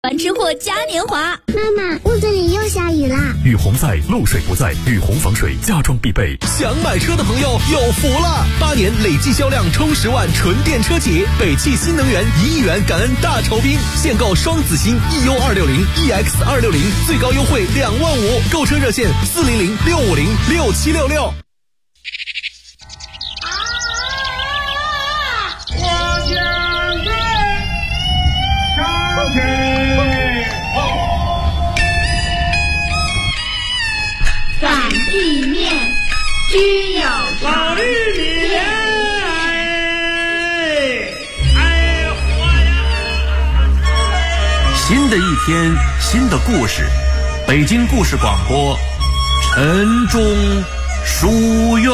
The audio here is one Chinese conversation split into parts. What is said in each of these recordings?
玩吃货嘉年华。 妈妈，屋子里又下雨啦！ 雨洪在，漏水不在，雨洪防水家装必备。 想买车的朋友有福了！8年累计销量冲10万纯电车企，北汽新能源1亿元感恩大酬宾，现购双子星 EU260、EX260，最高优惠2万5，购车热线400-650-6766。 擀地面，须有老玉米， 新的一天，新的故事，北京故事广播，晨钟书院。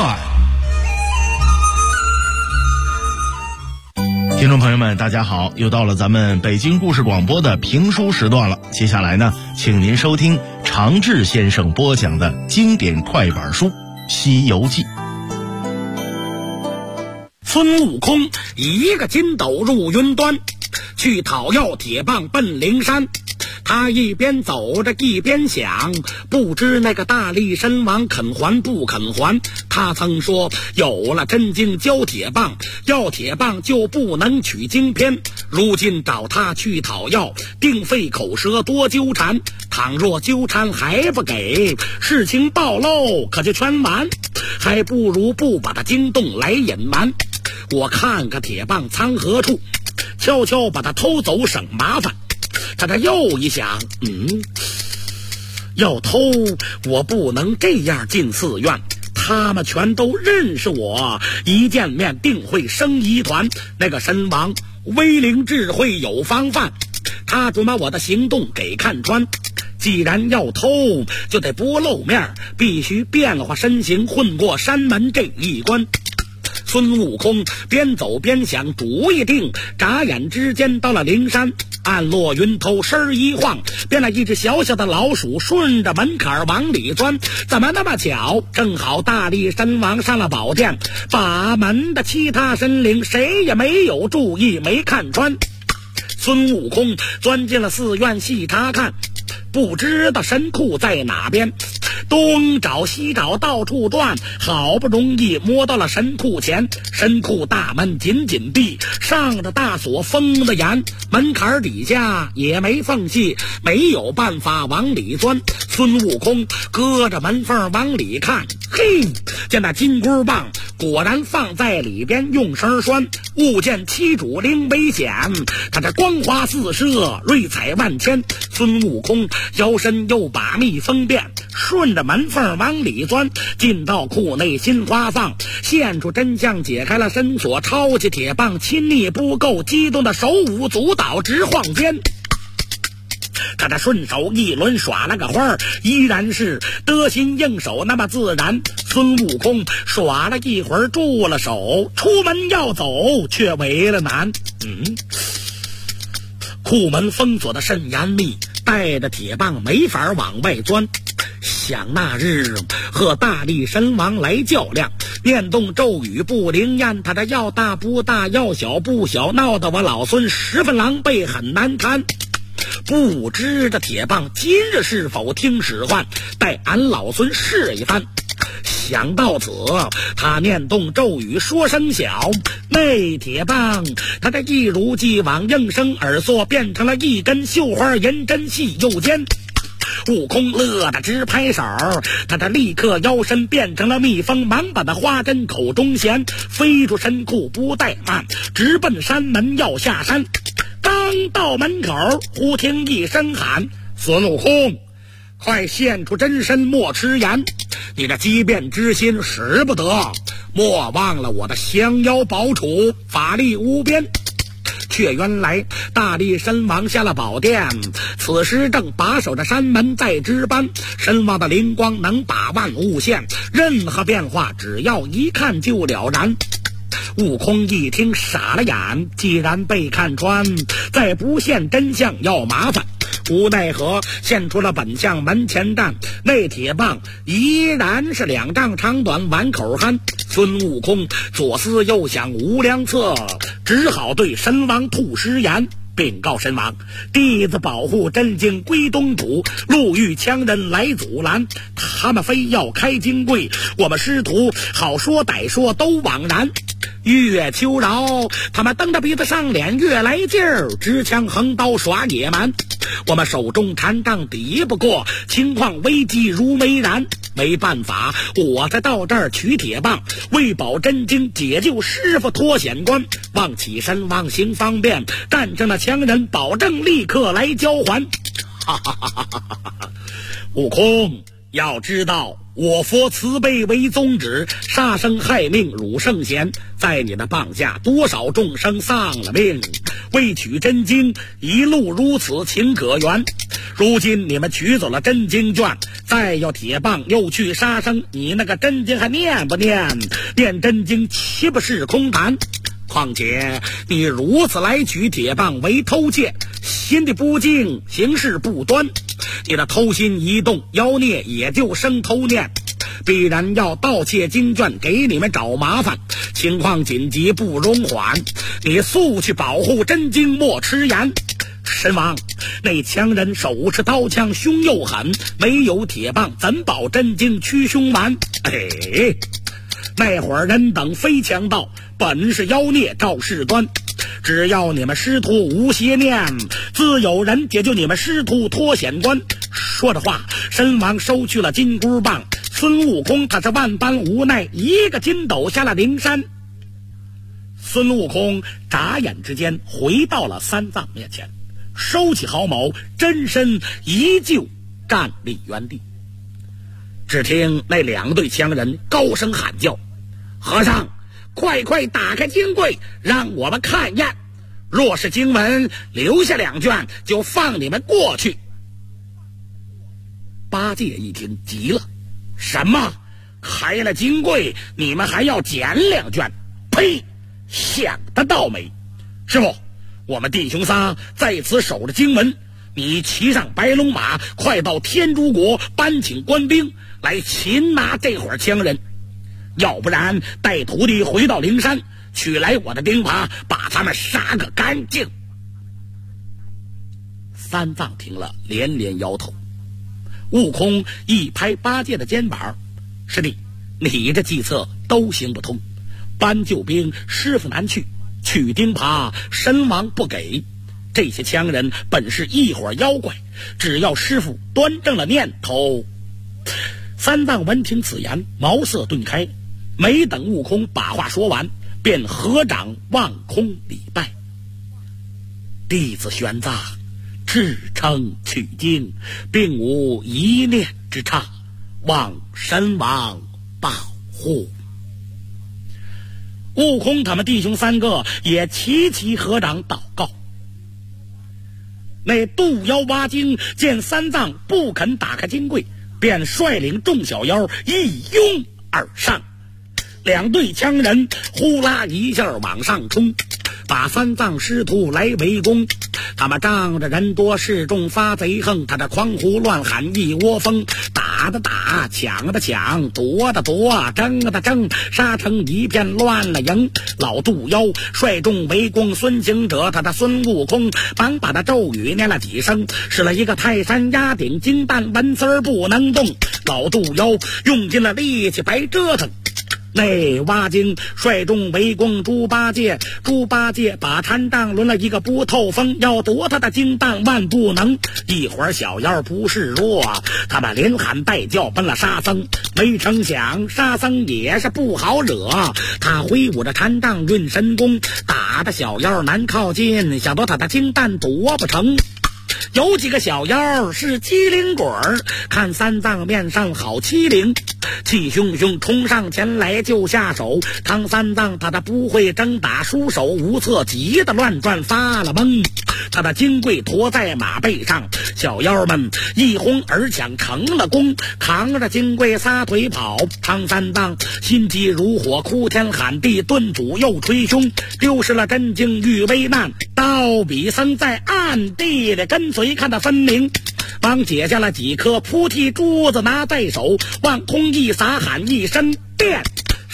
听众朋友们大家好，又到了咱们北京故事广播的评书时段了。接下来呢，请您收听常志先生播讲的经典快板书《西游记》。 孙悟空一个筋斗入云端，去讨要铁棒奔灵山。他一边走着一边想，不知那个大力神王肯还不肯还。他曾说，有了真经交铁棒，要铁棒就不能取经篇。如今找他去讨要，定费口舌多纠缠。倘若纠缠还不给，事情暴露可就全完。还不如不把他惊动来隐瞒。我看个铁棒藏何处，悄悄把他偷走省麻烦。他这又一想，要偷我不能这样进寺院，他们全都认识我，一见面定会生疑团。那个神王威灵智慧有防范，他准把我的行动给看穿。既然要偷，就得不露面，必须变化身形，混过山门这一关。孙悟空边走边想，主意定，眨眼之间到了灵山。暗落云头，身一晃，变了一只小小的老鼠，顺着门槛往里钻。怎么那么巧？正好大力神王上了宝殿，把门的其他神灵谁也没有注意，没看穿。孙悟空钻进了寺院细查看，不知道神库在哪边，东找西找，到处转，好不容易摸到了神库前。神库大门紧紧闭，上着大锁封的严，门槛底下也没缝隙，没有办法往里钻。孙悟空隔着门缝往里看，嘿，见那金箍棒果然放在里边，用绳拴。物见其主灵危险，他这光华四射，瑞彩万千。孙悟空摇身又把蜜蜂变，顺着门缝往里钻，进到库内心花放，现出真相，解开了绳索，抄起铁棒，亲昵不够，激动的手舞足蹈直晃肩。他这顺手一轮耍了个花，依然是得心应手那么自然。孙悟空耍了一会儿住了手，出门要走却为了难。库门封锁的甚严密，带着铁棒没法往外钻。想那日和大力神王来较量，念动咒语不灵验，他这要大不大，要小不小，闹得我老孙十分狼狈，很难堪。不知这铁棒今日是否听使唤，待俺老孙试一番。想到此，他念动咒语说声小，那铁棒他这一如既往应声耳作，变成了一根绣花银针细又尖。悟空乐得直拍手，他这立刻腰身变成了蜜蜂，忙把那花针口中衔，飞出神库不怠慢，直奔山门要下山。刚到门口，忽听一声喊：孙悟空，快现出真身，莫迟延！你的机变之心使不得，莫忘了我的降妖宝杵，法力无边。却原来大力神王下了宝殿，此时正把守着山门在值班。神王的灵光能把万物现，任何变化只要一看就了然。悟空一听傻了眼，既然被看穿，再不现真相要麻烦。无奈何现出了本相，门前站，那铁棒依然是2丈长短，碗口憨。孙悟空左思右想无良策，只好对神王吐实言： 禀告神王，弟子保护真经归东主，路遇强人来阻拦，他们非要开金柜，我们师徒好说歹说都枉然。月秋饶，他们蹬着鼻子上脸越来劲儿，支枪横刀耍野蛮，我们手中禅杖抵不过，情况危机如梅然。没办法，我才到这儿取铁棒，为保真经解救师傅脱险关，望起身望行方便，战胜了强人，保证立刻来交还。哈哈哈哈哈哈！悟空，要知道我佛慈悲为宗旨，杀生害命辱圣贤，在你的棒下多少众生丧了命，为取真经一路如此情可原。如今你们取走了真经卷，再要铁棒又去杀生，你那个真经还念不念？念真经岂不是空谈？况且你如此来取铁棒为偷窃，心地不净，行事不端，你的偷心一动，妖孽也就生偷念，必然要盗窃经卷给你们找麻烦，情况紧急不容缓，你速去保护真经，莫迟延。神王，那强人手持刀枪，凶又狠，没有铁棒怎保真经驱凶完？那会儿人等非强盗，本是妖孽肇事端，只要你们师徒无邪念，自有人解救你们师徒脱险关。说着话，神王收去了金箍棒，孙悟空他是万般无奈，一个筋斗下了灵山。孙悟空眨眼之间回到了三藏面前，收起毫毛，真身依旧站立原地。只听那两队强人高声喊叫：和尚，快快打开经柜，让我们看验，若是经文留下2卷，就放你们过去。八戒一听急了：什么？开了经柜，你们还要减2卷？呸！想得到没？师傅，我们弟兄仨在此守着经文，你骑上白龙马，快到天竺国搬请官兵来擒拿这伙强人，要不然带徒弟回到灵山，取来我的钉耙，把他们杀个干净。三藏听了连连摇头。悟空一拍八戒的肩膀：师弟，你这计策都行不通，搬救兵师傅难去，取钉耙神王不给，这些强人本是一伙妖怪，只要师傅端正了念头。三藏闻听此言，茅塞顿开，没等悟空把话说完，便合掌望空礼拜：弟子玄奘至诚取经，并无一念之差，望神王保护。悟空他们弟兄3个也齐齐合掌祷告。那渡妖挖精见三藏不肯打开金柜，便率领众小妖一拥而上，两队强人呼啦一下往上冲，把三藏师徒来围攻。他们仗着人多势众发贼横，他这狂呼乱喊一窝蜂，打的打，抢的抢，夺的夺，争的争，杀成一片乱了营。老渡妖率众围攻孙行者，他的孙悟空忙把他咒语念了几声，使了一个泰山压顶金蛋，纹丝儿不能动。老渡妖用尽了力气白折腾。那挖精率众围攻猪八戒，猪八戒把禅杖抡了一个不透风，要夺他的金蛋万不能。一会儿小妖不示弱，他们连喊带叫奔了沙僧，没成想沙僧也是不好惹，他挥舞着禅杖运神功，打的小妖难靠近，想夺他的金蛋夺不成。有几个小妖是机灵鬼儿，看三藏面上好欺凌，气汹汹冲上前来就下手。唐三藏他不会争打，束手无策，急得乱转发了懵。他的金柜驮在马背上，小妖们一哄而抢成了功，扛着金柜撒腿跑。唐三藏心急如火，哭天喊地，顿主又捶胸，丢失了真经遇危难。道比僧在暗地里跟随看得分明，帮解下了几颗菩提珠子拿在手，往空一撒喊一声变，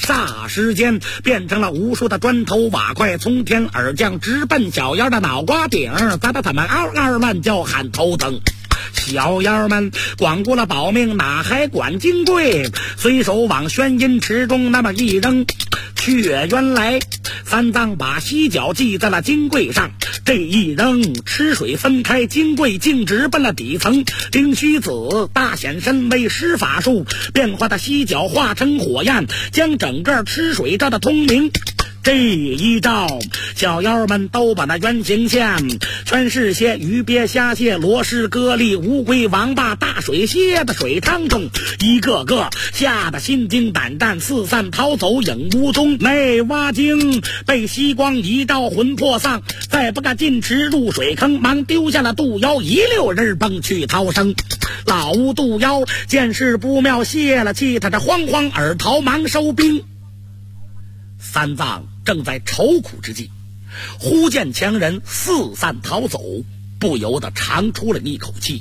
霎时间变成了无数的砖头瓦块从天而降，直奔小妖的脑瓜顶，砸得他们嗷嗷乱叫喊头疼。小妖们光顾了保命，哪还管金贵，随手往宣阴池中那么一扔，却原来三藏把犀角系在了金柜上，这一扔，吃水分开，金柜径直奔了底层。灵虚子大显身威，施法术变化的犀角化成火焰，将整个吃水照得通明。这一照，小妖们都把那原形现，全是些鱼鳖虾蟹螺蛳蛤蜊乌龟王八大水蝎的水汤中，一个个吓得心惊胆战，四散逃走影无踪。那蛙精被西光一照魂魄丧，再不敢进池入水坑，忙丢下了渡妖，一溜人蹦去逃生。老渡妖见势不妙，泄了气，他这慌慌而逃，忙收兵。三藏正在愁苦之际，忽见强人四散逃走，不由得长出了一口气。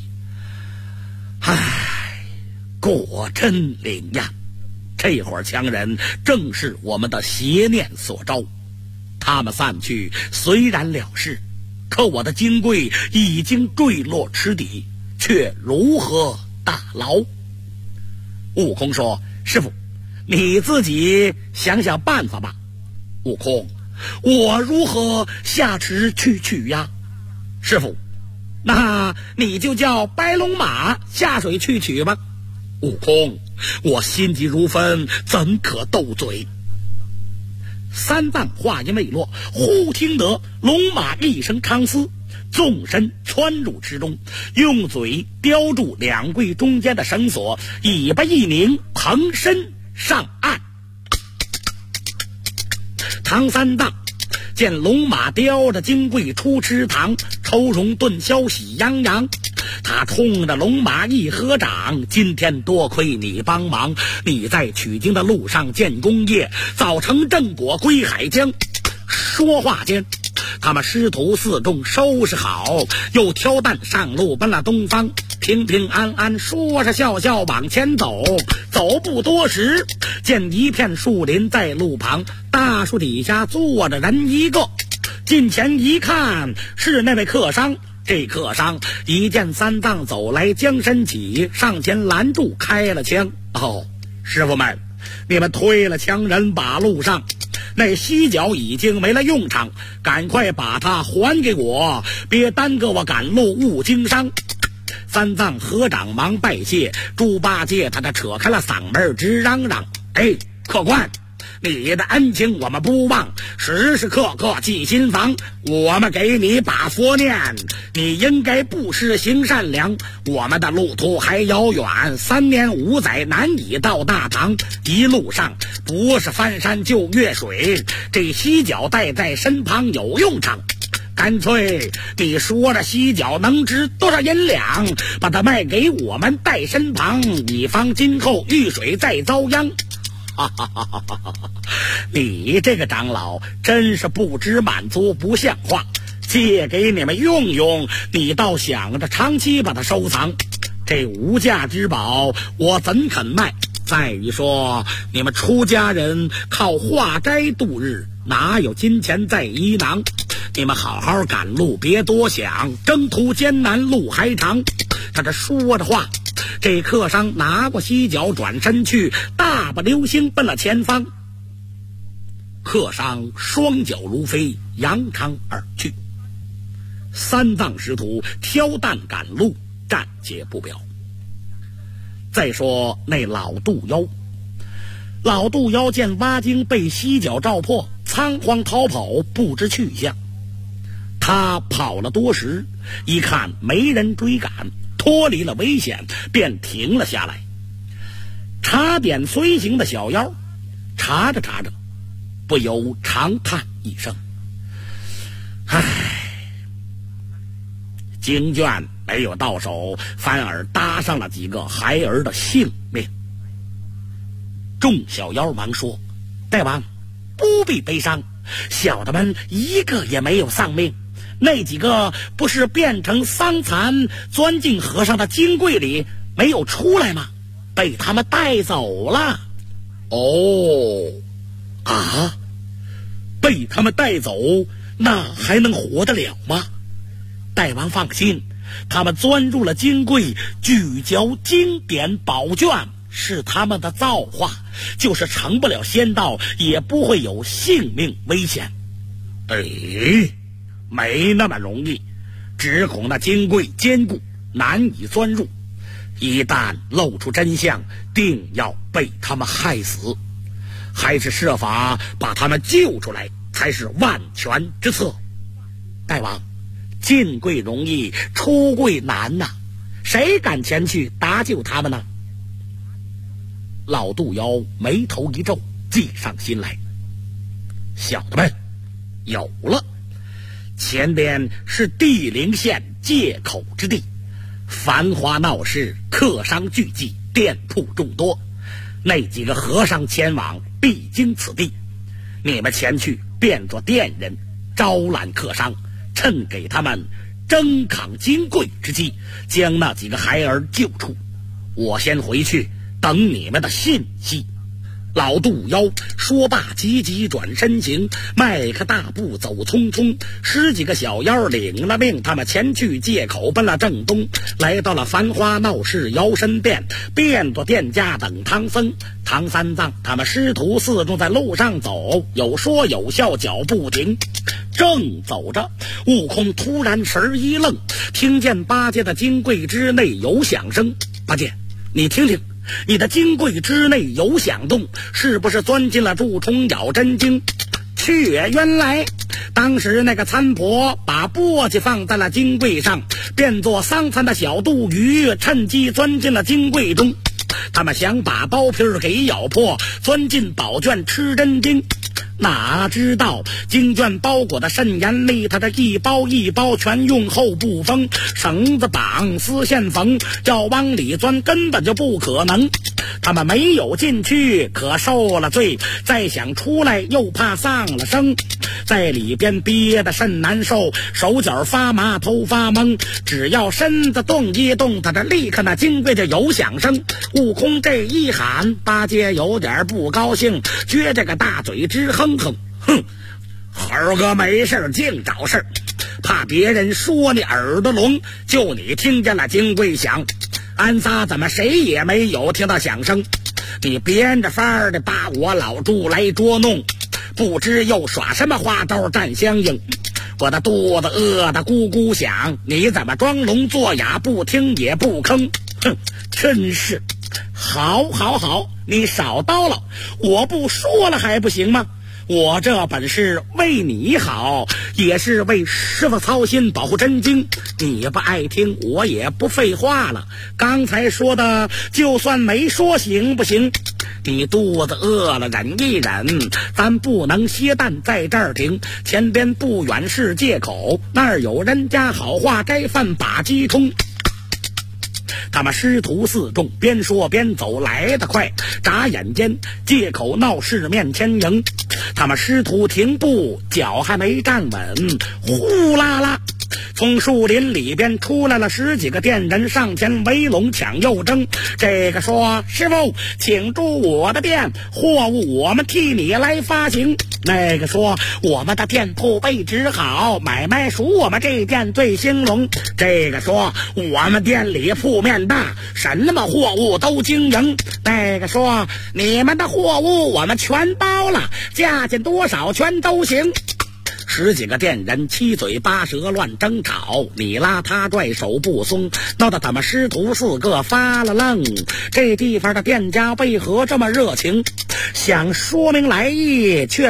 唉，果真灵验，这会儿强人正是我们的邪念所招。他们散去虽然了事，可我的金柜已经坠落池底，却如何大牢？悟空说：师父，你自己想想办法吧。悟空，我如何下池去取呀？师父，那你就叫白龙马下水去取吧。悟空，我心急如焚，怎可斗嘴？三藏话音未落，忽听得龙马一声长嘶，纵身穿入池中，用嘴叼住两柜中间的绳索，尾巴一拧，腾身上岸。唐三藏见龙马叼着金柜出池塘，愁容顿消，喜洋洋。他冲着龙马一合掌：今天多亏你帮忙，你在取经的路上建功业，早成正果归海疆。说话间，他们师徒四众收拾好，又挑担上路奔了东方，平平安安说着笑笑往前走。走不多时，见一片树林在路旁，大树底下坐着人一个。近前一看，是那位客商。这客商一见三藏走来，将身起，上前拦住，开了枪。师傅们，你们推了强人把路上，那犀角已经没了用场，赶快把它还给我，别耽搁我赶路误经商。三藏合掌忙拜谢，猪八戒他这扯开了嗓门直嚷嚷：客官，你的恩情我们不忘，时时刻刻记心房。我们给你把佛念，你应该布施行善良。我们的路途还遥远，3年5载难以到大唐。一路上不是翻山就越水，这犀角带在身旁有用场。干脆你说这犀角能值多少银两，把它卖给我们带身旁，以防今后遇水再遭殃。你这个长老真是不知满足，不像话。借给你们用用，你倒想着长期把它收藏，这无价之宝我怎肯卖？再一说，你们出家人靠化斋度日，哪有金钱在衣囊？你们好好赶路，别多想，征途艰难路还长。他这说着话，这客商拿过犀角转身去，大步流星奔了前方。客商双脚如飞，扬长而去。三藏师徒挑担赶路，暂且不表。再说那老渡妖，老渡妖见蛙精被犀角照破，仓皇逃跑，不知去向。他跑了多时，一看没人追赶，脱离了危险，便停了下来。查点随行的小妖，查着查着，不由长叹一声：唉，经卷没有到手，反而搭上了几个孩儿的性命。众小妖忙说：大王不必悲伤，小的们一个也没有丧命，那几个不是变成桑蚕钻进和尚的金柜里没有出来吗？被他们带走了。 啊，被他们带走，那还能活得了吗？大王放心，他们钻入了金柜，咀嚼经典宝卷，是他们的造化，就是成不了仙道，也不会有性命危险。没那么容易，只恐那金柜坚固，难以钻入，一旦露出真相，定要被他们害死。还是设法把他们救出来，才是万全之策。大王，进柜容易，出柜难呐，谁敢前去搭救他们呢？老杜妖眉头一皱，计上心来。小的们，有了，前边是地灵县界口之地，繁华闹市，客商聚集，店铺众多，那几个和尚前往必经此地。你们前去变作店人，招揽客商，趁给他们争扛金柜之机，将那几个孩儿救出。我先回去等你们的信息。老杜妖说罢，急急转身行，迈开大步走匆匆。10几个小妖领了命，他们前去界口，奔了正东，来到了繁华闹市摇身殿，变作店家等唐僧、唐三藏他们师徒四众在路上走，有说有笑，脚步停。正走着，悟空突然神一愣，听见八戒的金柜之内有响声。八戒，你听听，你的金柜之内有响动，是不是钻进了蛀虫咬真经？去，原来当时那个参婆把簸箕放在了金柜上，变作桑蚕的小肚鱼趁机钻进了金柜中。他们想把包皮给咬破，钻进宝卷吃真经，哪知道经卷包裹的甚严厉，他这一包一包全用后不封，绳子绑，丝线缝，要往里钻根本就不可能。他们没有进去，可受了罪，再想出来又怕丧了生，在里边憋得甚难受，手脚发麻，头发懵，只要身子动一动，他这立刻那金柜就有响声。悟空这一喊，八戒有点不高兴，撅着个大嘴直哼哼，哼，猴哥没事净找事，怕别人说你耳朵聋，就你听见了金柜响，俺仨怎么谁也没有听到响声？你编着法儿的把我老猪来捉弄，不知又耍什么花招战相应。我的肚子饿得咕咕响，你怎么装聋作哑，不听也不吭？哼，真是好，你少叨唠，我不说了还不行吗？我这本是为你好，也是为师傅操心，保护真经。你不爱听，我也不废话了。刚才说的就算没说行不行？你肚子饿了忍一忍，咱不能歇蛋在这儿停。前边不远是界口，那儿有人家好话该饭把鸡冲。他们师徒四众边说边走，来得快，眨眼间界口闹市面前迎。他们师徒停步，脚还没站稳，呼啦啦从树林里边出来了10几个店人，上前围拢抢又争。这个说，师傅请住我的店，货物我们替你来发行。那个说，我们的店铺位置好，买卖属我们这店最兴隆。这个说，我们店里铺面大，什么货物都经营。那个说，你们的货物我们全包了，价钱多少全都行。10几个店人七嘴八舌乱争吵，你拉他拽手不松，闹得他们师徒4个发了愣。这地方的店家为何这么热情？想说明来意，却